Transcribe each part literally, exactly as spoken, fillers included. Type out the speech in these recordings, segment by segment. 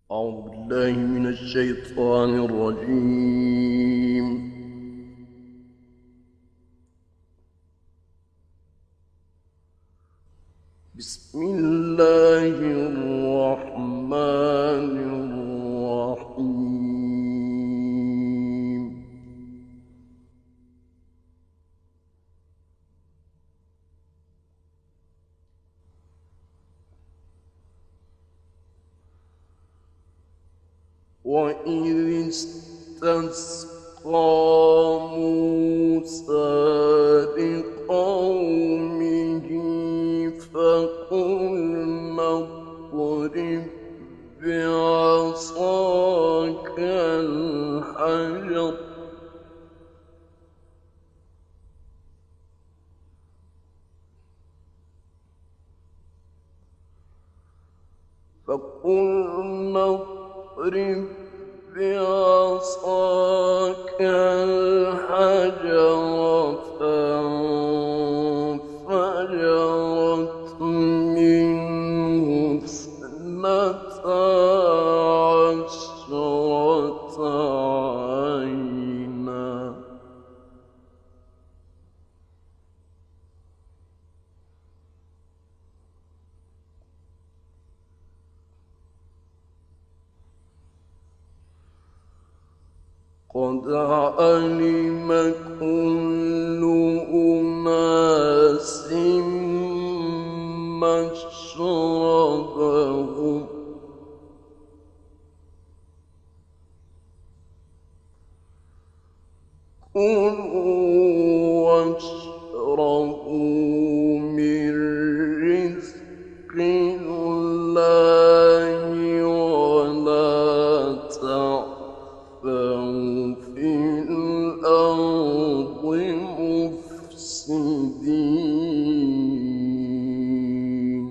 أعوذ بالله من الشيطان الرجيم. بسم الله الرحمن الرحيم. وإذ استسقى موسى لقومه فقلنا اضرب بعصاك الحجر فقلنا اضرب بعصاك الحجر فانفجرت منه اثنتا عشرة عينا قد علم كل أناس مشربهم كلوا واشربوا من رزق الله ولا تعثوا في الأرض مفسدين.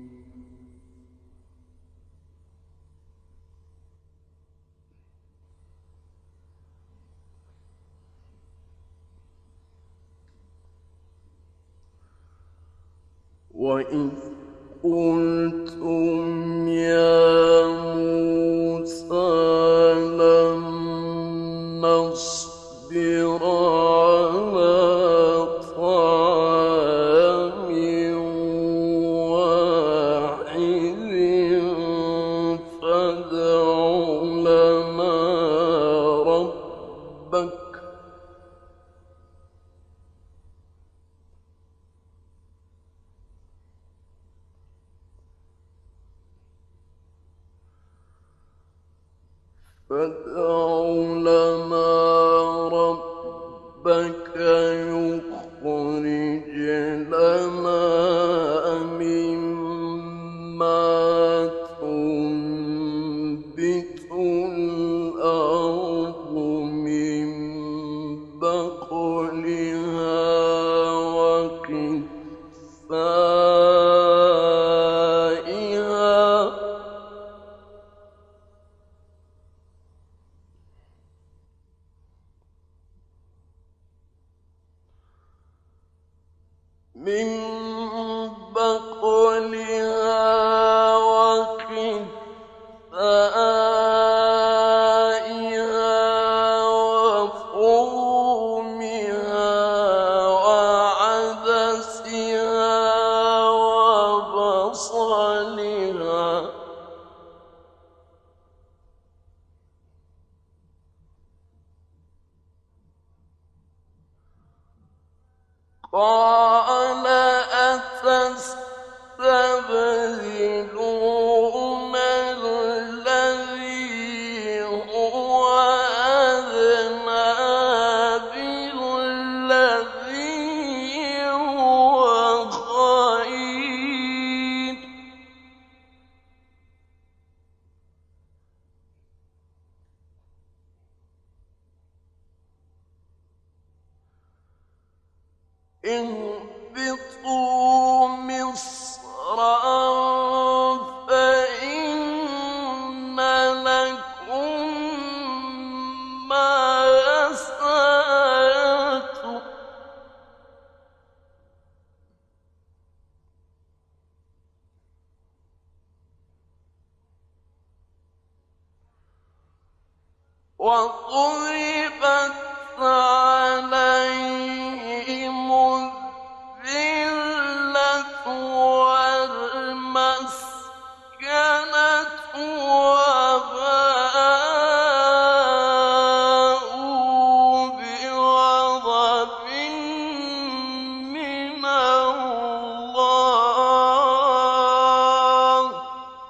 وإذ قلتم يا موسى لن نصبر على طعام واحد فادع لنا ربك فادع لنا ربك يخرج لنا مما تنبت الأرض من بقلها وقثائها من بقلها وقثائها وفومها وعدسها وبصلها قال أتستبدلون الذي هو أدنى بالذي هو خير اهبطوا مصرا فإن لكم ما سألتم وَضُرِبَتْ عَلَيْهِمُ الذِّلَّةُ وَالْمَسْكَنَةُ وَبَاءُوا بِغَضَبٍ مِّنَ اللَّهِ ۗ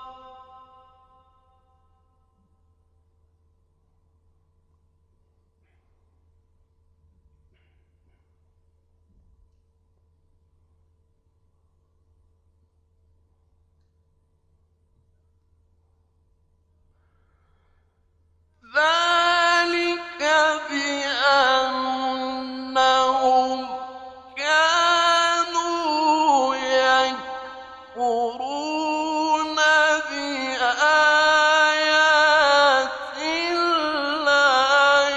ذَٰلِكَ بِأَنَّهُمْ كَانُوا يَكْفُرُونَ بِآيَاتِ اللَّهِ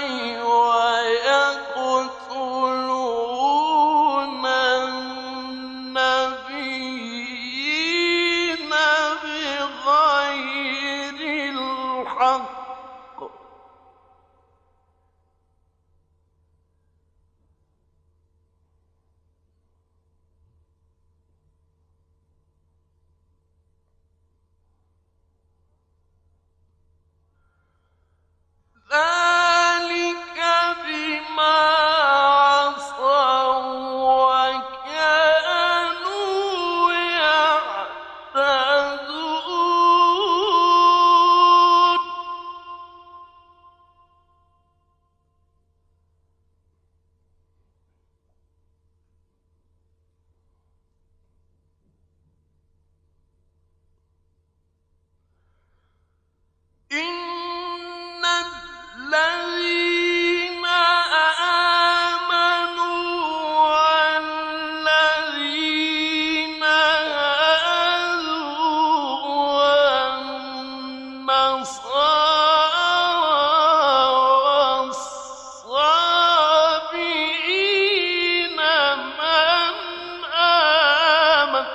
وَيَقْتُلُونَ النَّبِيِّينَ بِغَيْرِ الْحَقِّ ۗ ذَٰلِكَ بِمَا عَصَوا وَّكَانُوا يَعْتَدُونَ إِنَّ الَّذِينَ آمَنُوا وَالَّذِينَ هَادُوا وَالنَّصَارَىٰ وَالصَّابِئِينَ مَنْ آمَنَ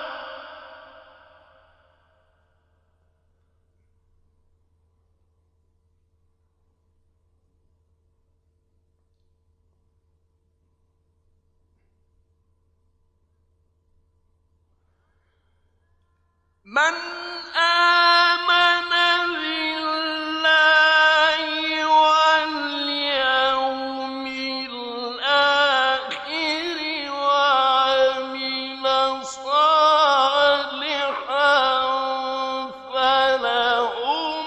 من آمن بالله واليوم الآخر وعمل صالحا فلهم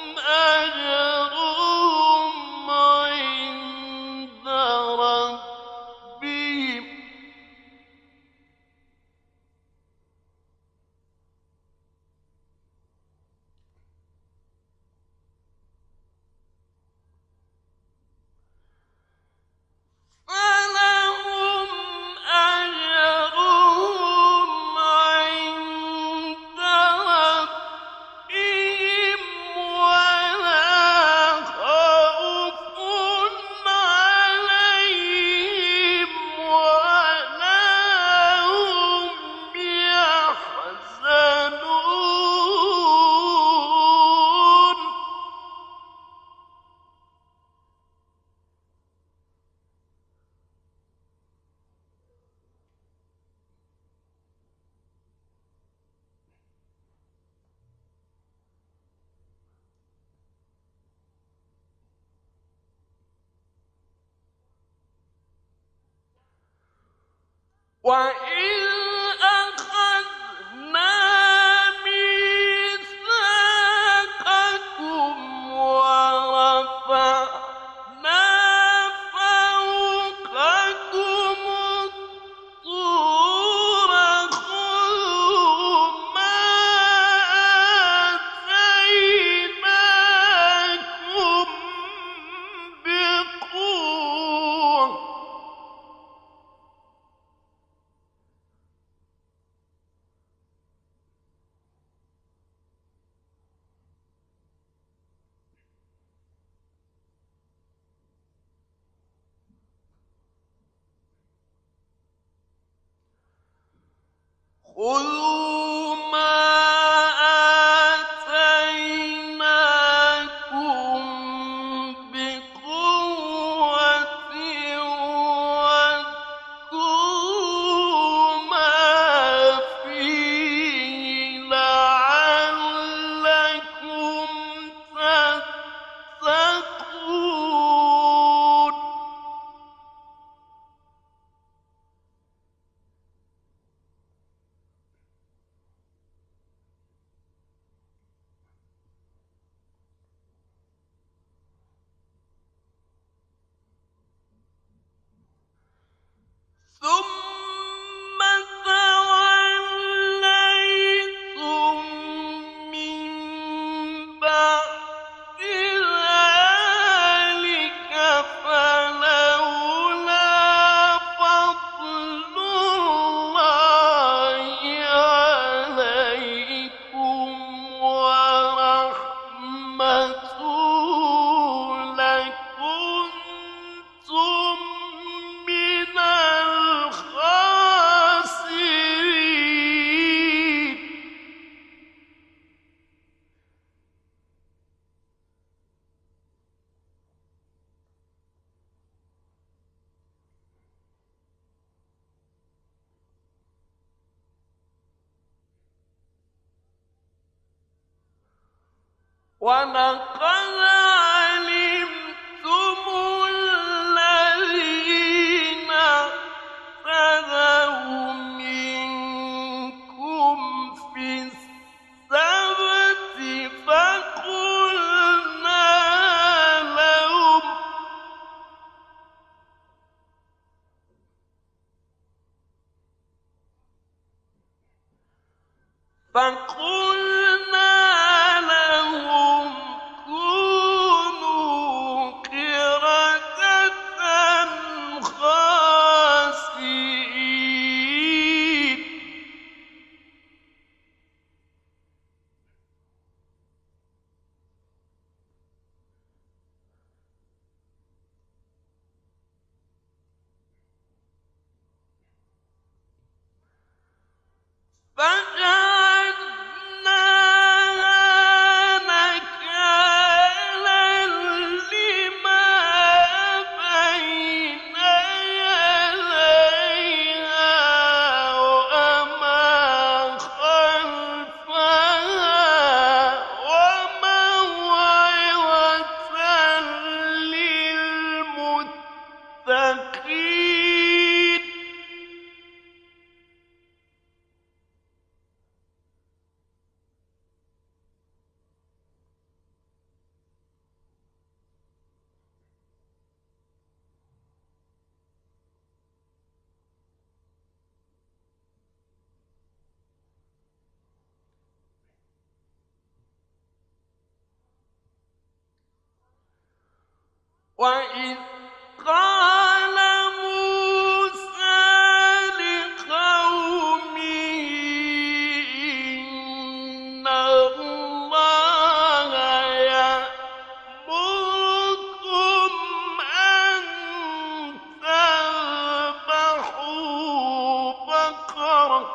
أجرهم عند ربهم فلهم أجرهم عند ربهم ولا خوف عليهم ولا هم يحزنون وَإِذْ أَخَذْنَا مِيثَاقَكُمْ وَرَفَعْنَا فَوْقَكُمُ الطُّورَ خُذُوا مَا آتَيْنَاكُم بِقُوَّةٍ خُذُوا مَا آتَيْنَاكُم بِقُوَّةٍ لَكُنتُم مِّنَ الْخَاسِرِينَ. وَلَقَدْ عَلِمْتُمُ الَّذِينَ اعْتَدَوْا مِنكُمْ فِي السَّبْتِ فَقُلْنَا لَهُمْ فَقُلْنَا لَهُمْ كُونُوا قِرَدَةً خَاسِئِينَ. فَجَعَلْنَاهَا نَكَالًا لِّمَا بَيْنَ يَدَيْهَا وَمَا خَلْفَهَا وَمَوْعِظَةً لِّلْمُتَّقِينَ. وَإِذْ قَالَ مُوسَىٰ لِقَوْمِهِ إِنَّ اللَّهَ يَأْمُرُكُمْ أَن تَذْبَحُوا بَقَرَةً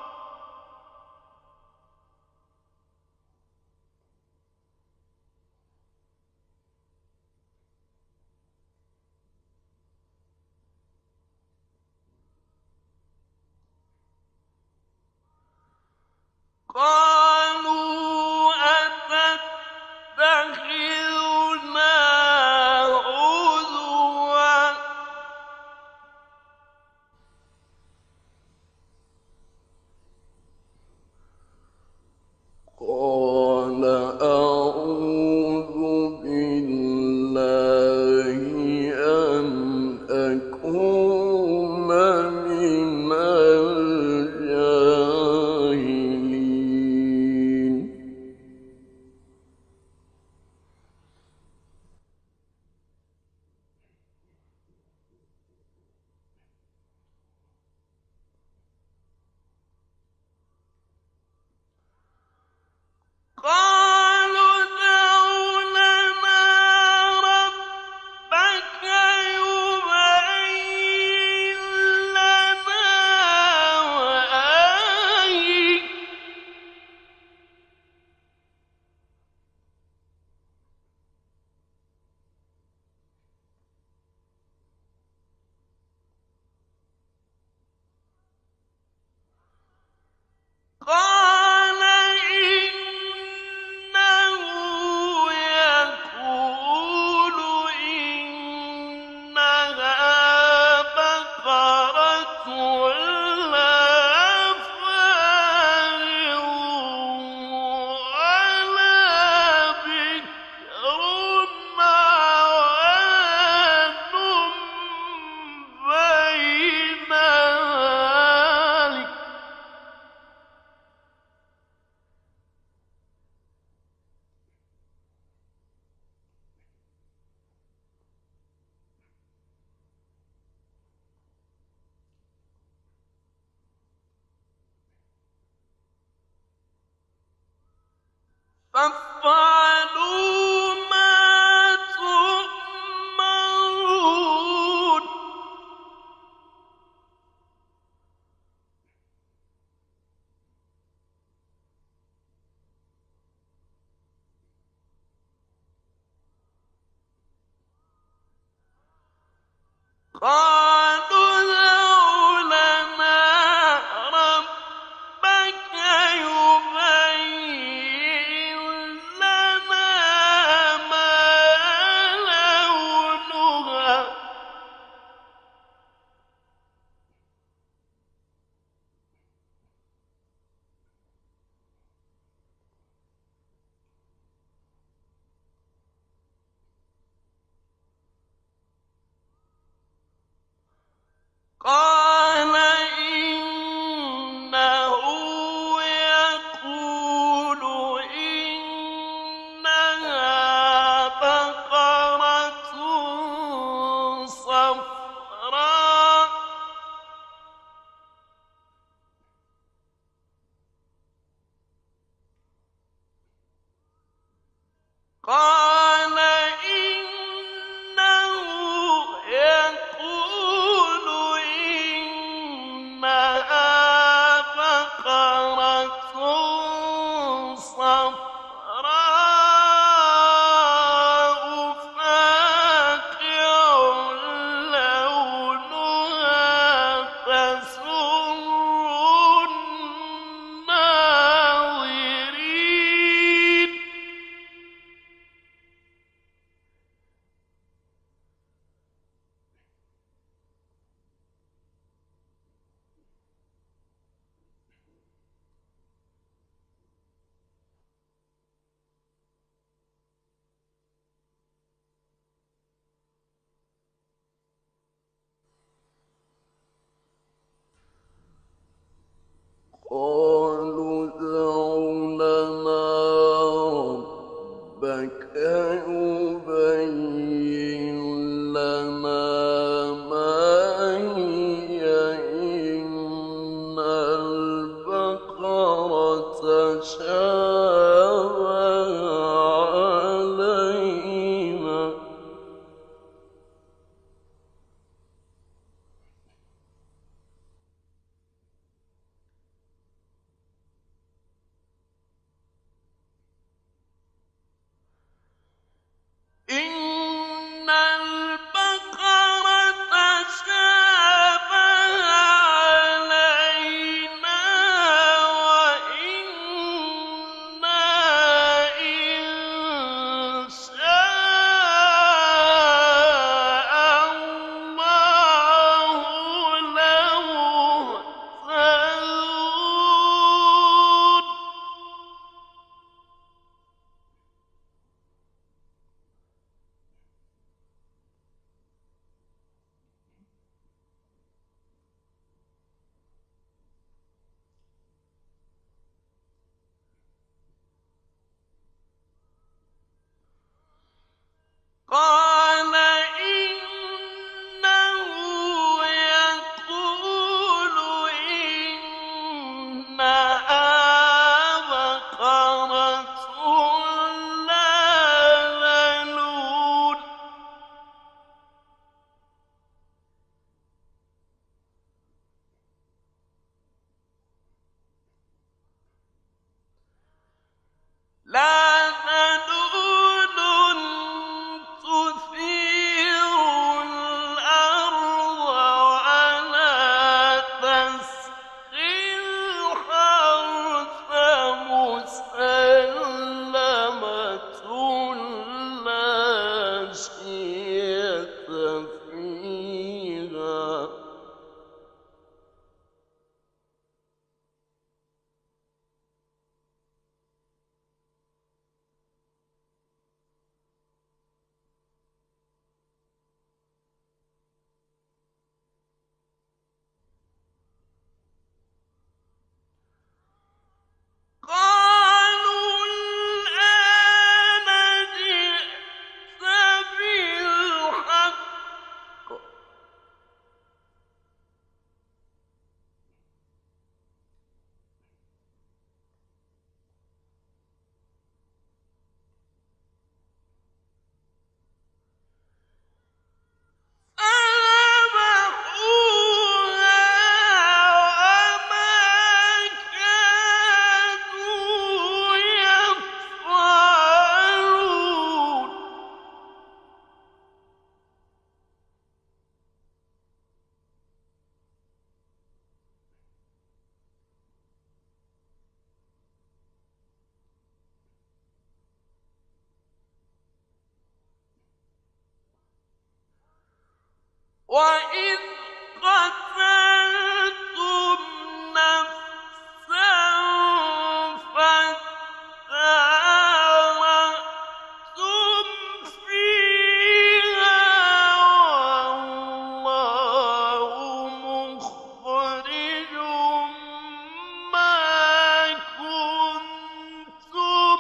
قَالُوا أَتَتَّخِذُنَا هُزُوًا ۖ قَالَ أَعُوذُ بِاللَّهِ أَنْ أَكُونَ مِنَ الْجَاهِلِينَ. قَالُوا ادْعُ لَنَا رَبَّكَ يُبَيِّن لَّنَا وَآيَةً قَالَ إِنَّهُ يَقُولُ إِنَّهَا بَقَرَةٌ لَّا فَارِضٌ وَلَا بِكْرٌ عَوَانٌ بَيْنَ ذَٰلِكَ ۖ فَافْعَلُوا قَالُوا ادْعُ لَنَا رَبَّكَ يُبَيِّن لَّنَا مَا لَوْنُهَا ۚ قَالَ إِنَّهُ يَقُولُ إِنَّهَا بَقَرَةٌ صَفْرَاءُ قَالَ إِنَّهُ يَقُولُ إِنَّهَا بَقَرَةٌ صَفْرَاءُ فَاقِعٌ لَّوْنُهَا تَسُرُّ النَّاظِرِينَ قَالُوا ادْعُ لَنَا رَبَّكَ يُبَيِّن لَّنَا مَا هِيَ إِنَّ الْبَقَرَةَ تَشَابَهَ عَلَيْنَا ۖ إِنَّ الْبَقَرَةَ تَشَابَهَ عَلَيْنَا وَإِنَّا إِن شَاءَ اللَّهُ لَمُهْتَدُونَ قَالَ إِنَّهُ يَقُولُ إِنَّهَا بَقَرَةٌ لَّا ذَلُولٌ لَّا ذَلُولٌ تُثِيرُ الْأَرْضَ وَلَا تَسْقِي الْحَرْثَ مُسَلَّمَةٌ لَّا شِيَةَ فِيهَا ۚ قَالُوا الْآنَ جِئْتَ وَإِذْ قَتَلْتُمْ نَفْسًا فَادَّارَأْتُمْ فِيهَا وَاللَّهُ مُخْرِجٌ مَّا كُنتُمْ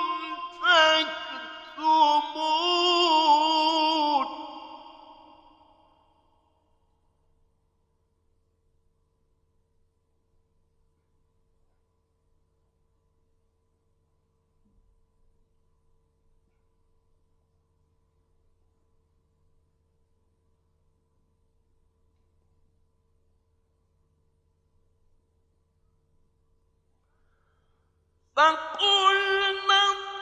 تَكْتُمُونَ فَقُلْنَا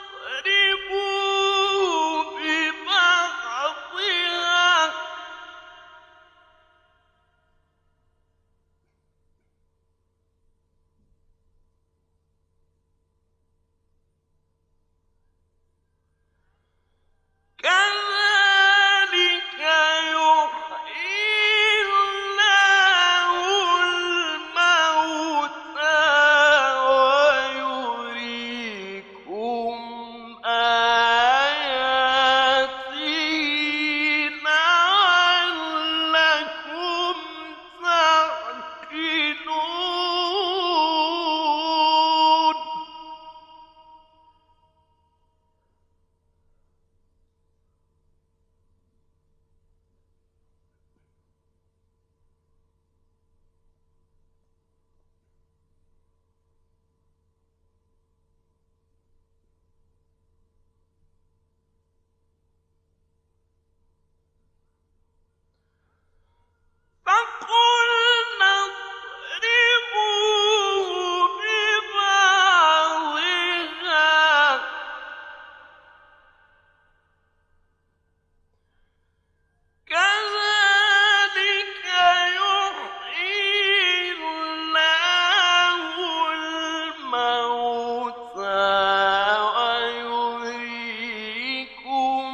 اضْرِبُوهُ بِبَعْضِهَا ۚ كَذَٰلِكَ يُحْيِي اللَّهُ الْمَوْتَىٰ وَيُرِيكُمْ آيَاتِهِ لَعَلَّكُمْ تَعْقِلُونَ فَقُلْنَا اضْرِبُوهُ بِبَعْضِهَا ۚ كَذَٰلِكَ يُحْيِي اللَّهُ الْمَوْتَىٰ وَيُرِيكُمْ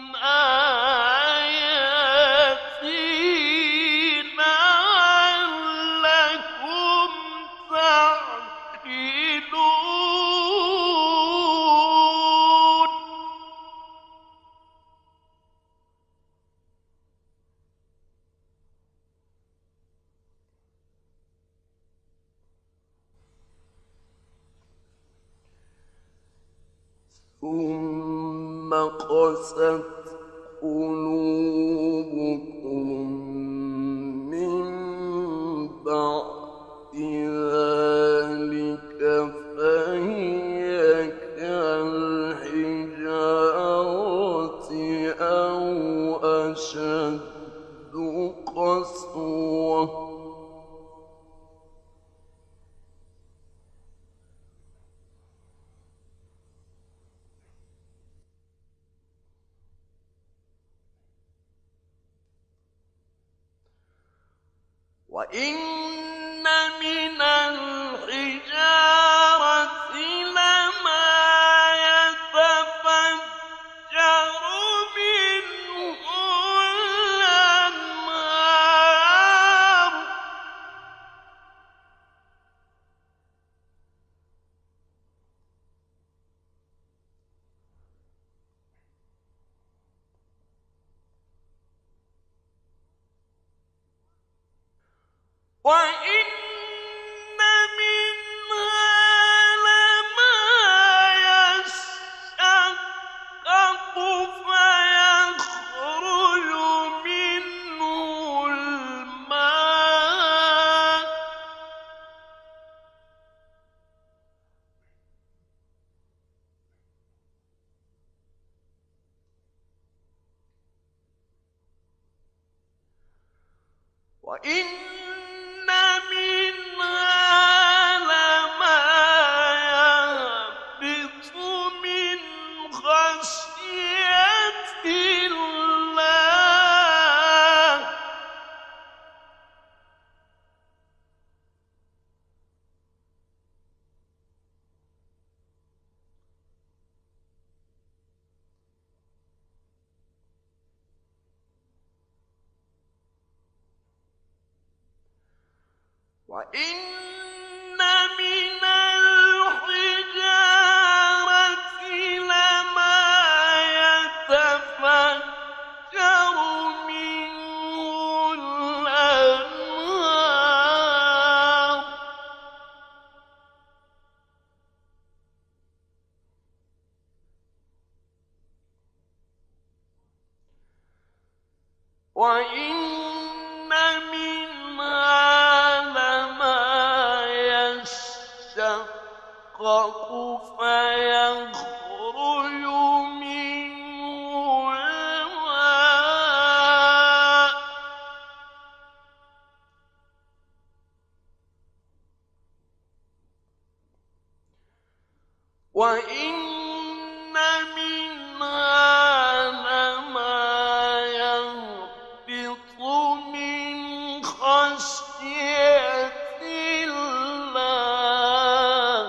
آيَاتِهِ لَعَلَّكُمْ تَعْقِلُونَ ثُمَّ قَسَتْ قُلُوبُكُم مِّن بَعْدِ ذَٰلِكَ فَهِيَ كَالْحِجَارَةِ أَوْ أَشَدُّ قَسْوَةً ۚ وَإِنَّ مِنَ الْحِجَارَةِ لَمَا يَتَفَجَّرُ مِنْهُ الْأَنْهَارُ ۚ وَإِنَّ مِنْهَا لَمَا يَشَّقَّقُ فَيَخْرُجُ مِنْهُ الْمَاءُ ۚ وَإِنَّ مِنْهَا لَمَا يَهْبِطُ مِنْ خَشْيَةِ اللَّهِ ۗ وَإِنَّ مِنَ الْحِجَارَةِ لَمَا يَتَفَجَّرُ مِنْهُ الْأَنْهَارُ وَإِنَّ مِنْهَا لَمَا يَشَّقَّقُ فَيَخْرُجُ مِنْهُ الْمَاءُ وَإِنَّ مِنْهَا لَمَا يَهْبِطُ مِنْ خَشْيَةِ اللَّهِ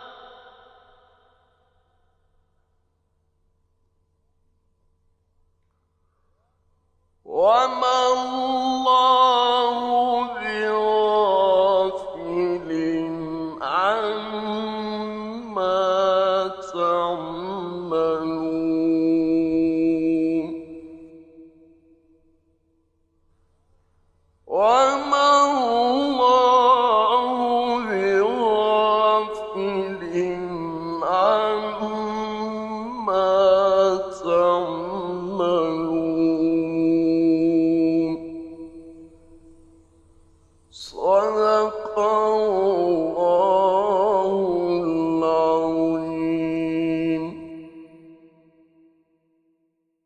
وَمَا اللَّهُ بِغَافِلٍ عَمَّا تَعْمَلُونَ وَمَا اللَّهُ بِغَافِلٍ عَمَّا تَعْمَلُونَ صدق